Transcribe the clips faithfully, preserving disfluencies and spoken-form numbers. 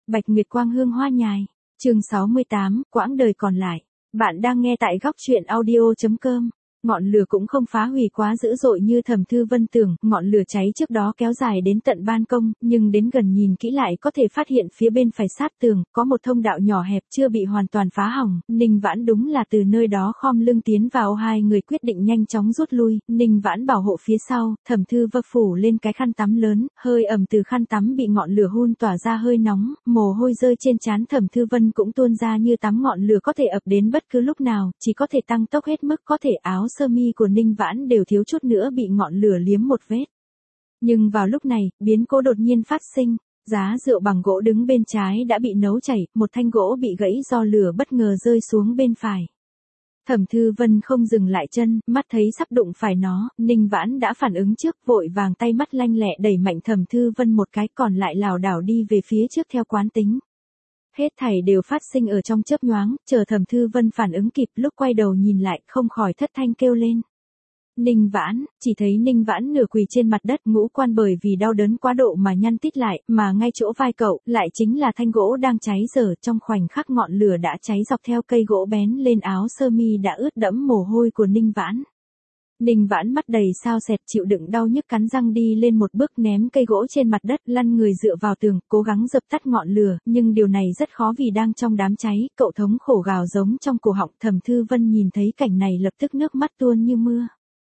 Bạch Nguyệt quang hương hoa nhài. Chương sáu mươi tám, quãng đời còn lại. Bạn đang nghe tại góc truyện audio chấm com. Ngọn lửa cũng không phá hủy quá dữ dội như Thẩm Thư Vân tưởng, ngọn lửa cháy trước đó kéo dài đến tận ban công, nhưng đến gần nhìn kỹ lại có thể phát hiện phía bên phải sát tường, có một thông đạo nhỏ hẹp chưa bị hoàn toàn phá hỏng. Ninh Vãn đúng là từ nơi đó khom lưng tiến vào, hai người quyết định nhanh chóng rút lui. Ninh Vãn bảo hộ phía sau, Thẩm Thư Vân phủ lên cái khăn tắm lớn, hơi ẩm từ khăn tắm bị ngọn lửa hun tỏa ra hơi nóng, mồ hôi rơi trên trán Thẩm Thư Vân cũng tuôn ra như tắm, ngọn lửa có thể ập đến bất cứ lúc nào, chỉ có thể tăng tốc hết mức có thể. Áo sơ mi của Ninh Vãn đều thiếu chút nữa bị ngọn lửa liếm một vết. Nhưng vào lúc này, biến cố đột nhiên phát sinh, giá rượu bằng gỗ đứng bên trái đã bị nấu chảy, một thanh gỗ bị gãy do lửa bất ngờ rơi xuống bên phải. Thẩm Thư Vân không dừng lại chân, mắt thấy sắp đụng phải nó, Ninh Vãn đã phản ứng trước, vội vàng tay mắt lanh lẹ đẩy mạnh Thẩm Thư Vân một cái, còn lại lảo đảo đi về phía trước theo quán tính. Hết thảy đều phát sinh ở trong chớp nhoáng, chờ Thẩm Thư Vân phản ứng kịp, lúc quay đầu nhìn lại, không khỏi thất thanh kêu lên. Ninh Vãn, chỉ thấy Ninh Vãn nửa quỳ trên mặt đất, ngũ quan bởi vì đau đớn quá độ mà nhăn tít lại, mà ngay chỗ vai cậu, lại chính là thanh gỗ đang cháy dở. Trong khoảnh khắc ngọn lửa đã cháy dọc theo cây gỗ bén lên áo sơ mi đã ướt đẫm mồ hôi của Ninh Vãn. Ninh Vãn mắt đầy sao sẹt, chịu đựng đau nhức cắn răng đi lên một bước, ném cây gỗ trên mặt đất, lăn người dựa vào tường, cố gắng dập tắt ngọn lửa, nhưng điều này rất khó vì đang trong đám cháy, cậu thống khổ gào giống trong cổ họng. Thẩm Thư Vân nhìn thấy cảnh này lập tức nước mắt tuôn như mưa.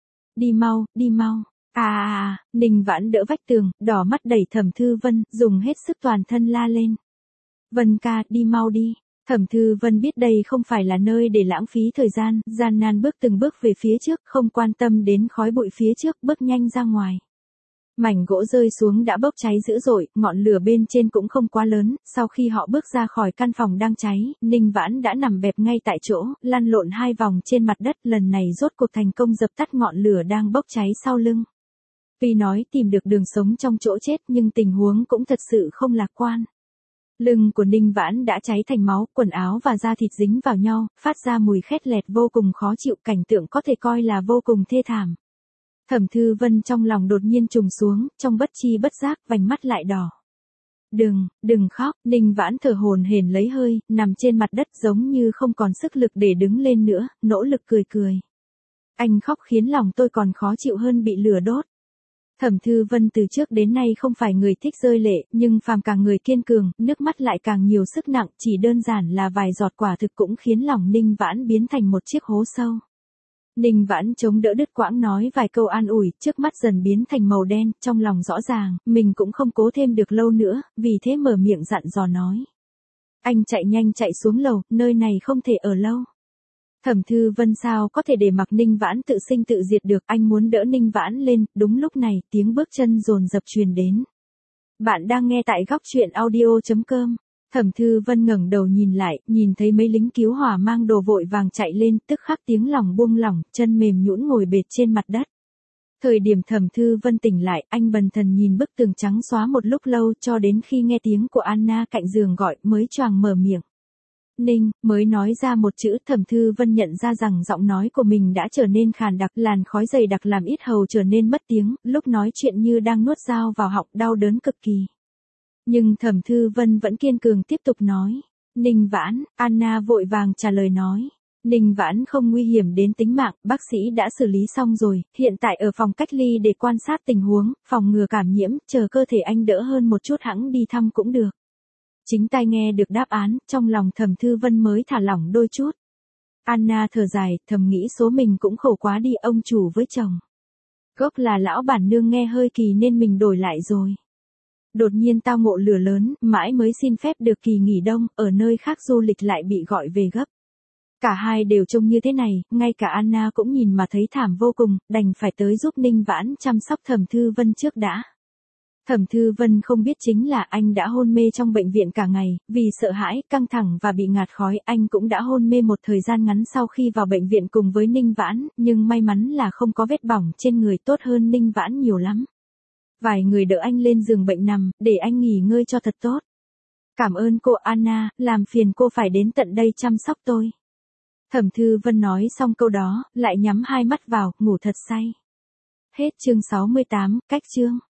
Đi mau, đi mau. À à à, Ninh Vãn đỡ vách tường, đỏ mắt đẩy Thẩm Thư Vân, dùng hết sức toàn thân la lên. Vân ca, đi mau đi. Thẩm Thư Vân biết đây không phải là nơi để lãng phí thời gian, gian nan bước từng bước về phía trước, không quan tâm đến khói bụi phía trước, bước nhanh ra ngoài. Mảnh gỗ rơi xuống đã bốc cháy dữ dội, ngọn lửa bên trên cũng không quá lớn, sau khi họ bước ra khỏi căn phòng đang cháy, Ninh Vãn đã nằm bẹp ngay tại chỗ, lăn lộn hai vòng trên mặt đất, lần này rốt cuộc thành công dập tắt ngọn lửa đang bốc cháy sau lưng. Tuy nói tìm được đường sống trong chỗ chết nhưng tình huống cũng thật sự không lạc quan. Lưng của Ninh Vãn đã cháy thành máu, quần áo và da thịt dính vào nhau, phát ra mùi khét lẹt vô cùng khó chịu, cảnh tượng có thể coi là vô cùng thê thảm. Thẩm Thư Vân trong lòng đột nhiên trùng xuống, trong bất chi bất giác, vành mắt lại đỏ. Đừng, đừng khóc, Ninh Vãn thở hổn hển lấy hơi, nằm trên mặt đất giống như không còn sức lực để đứng lên nữa, nỗ lực cười cười. Anh khóc khiến lòng tôi còn khó chịu hơn bị lửa đốt. Thẩm Thư Vân từ trước đến nay không phải người thích rơi lệ, nhưng phàm càng người kiên cường, nước mắt lại càng nhiều sức nặng, chỉ đơn giản là vài giọt quả thực cũng khiến lòng Ninh Vãn biến thành một chiếc hố sâu. Ninh Vãn chống đỡ đứt quãng nói vài câu an ủi, trước mắt dần biến thành màu đen, trong lòng rõ ràng, mình cũng không cố thêm được lâu nữa, vì thế mở miệng dặn dò nói. Anh chạy nhanh chạy xuống lầu, nơi này không thể ở lâu. Thẩm Thư Vân sao có thể để mặc Ninh Vãn tự sinh tự diệt được, anh muốn đỡ Ninh Vãn lên, đúng lúc này, tiếng bước chân dồn dập truyền đến. Bạn đang nghe tại góc truyện audio chấm com. Thẩm Thư Vân ngẩng đầu nhìn lại, nhìn thấy mấy lính cứu hỏa mang đồ vội vàng chạy lên, tức khắc tiếng lòng buông lỏng, chân mềm nhũn ngồi bệt trên mặt đất. Thời điểm Thẩm Thư Vân tỉnh lại, anh bần thần nhìn bức tường trắng xóa một lúc lâu, cho đến khi nghe tiếng của Anna cạnh giường gọi, mới choàng mở miệng. Ninh, mới nói ra một chữ, Thẩm Thư Vân nhận ra rằng giọng nói của mình đã trở nên khàn đặc, làn khói dày đặc làm ít hầu trở nên mất tiếng, lúc nói chuyện như đang nuốt dao vào họng, đau đớn cực kỳ. Nhưng Thẩm Thư Vân vẫn kiên cường tiếp tục nói. Ninh Vãn, Anna vội vàng trả lời nói. Ninh Vãn không nguy hiểm đến tính mạng, bác sĩ đã xử lý xong rồi, hiện tại ở phòng cách ly để quan sát tình huống, phòng ngừa cảm nhiễm, chờ cơ thể anh đỡ hơn một chút hẵng đi thăm cũng được. Chính tai nghe được đáp án, trong lòng Thẩm Thư Vân mới thả lỏng đôi chút. Anna thở dài, thầm nghĩ số mình cũng khổ quá đi, ông chủ với chồng. Gốc là lão bản nương nghe hơi kỳ nên mình đổi lại rồi. Đột nhiên tao ngộ lửa lớn, mãi mới xin phép được kỳ nghỉ đông, ở nơi khác du lịch lại bị gọi về gấp. Cả hai đều trông như thế này, ngay cả Anna cũng nhìn mà thấy thảm vô cùng, đành phải tới giúp Ninh Vãn chăm sóc Thẩm Thư Vân trước đã. Thẩm Thư Vân không biết chính là anh đã hôn mê trong bệnh viện cả ngày, vì sợ hãi, căng thẳng và bị ngạt khói, anh cũng đã hôn mê một thời gian ngắn sau khi vào bệnh viện cùng với Ninh Vãn, nhưng may mắn là không có vết bỏng trên người, tốt hơn Ninh Vãn nhiều lắm. Vài người đỡ anh lên giường bệnh nằm, để anh nghỉ ngơi cho thật tốt. Cảm ơn cô Anna, làm phiền cô phải đến tận đây chăm sóc tôi. Thẩm Thư Vân nói xong câu đó, lại nhắm hai mắt vào, ngủ thật say. Hết chương sáu mươi tám, cách chương.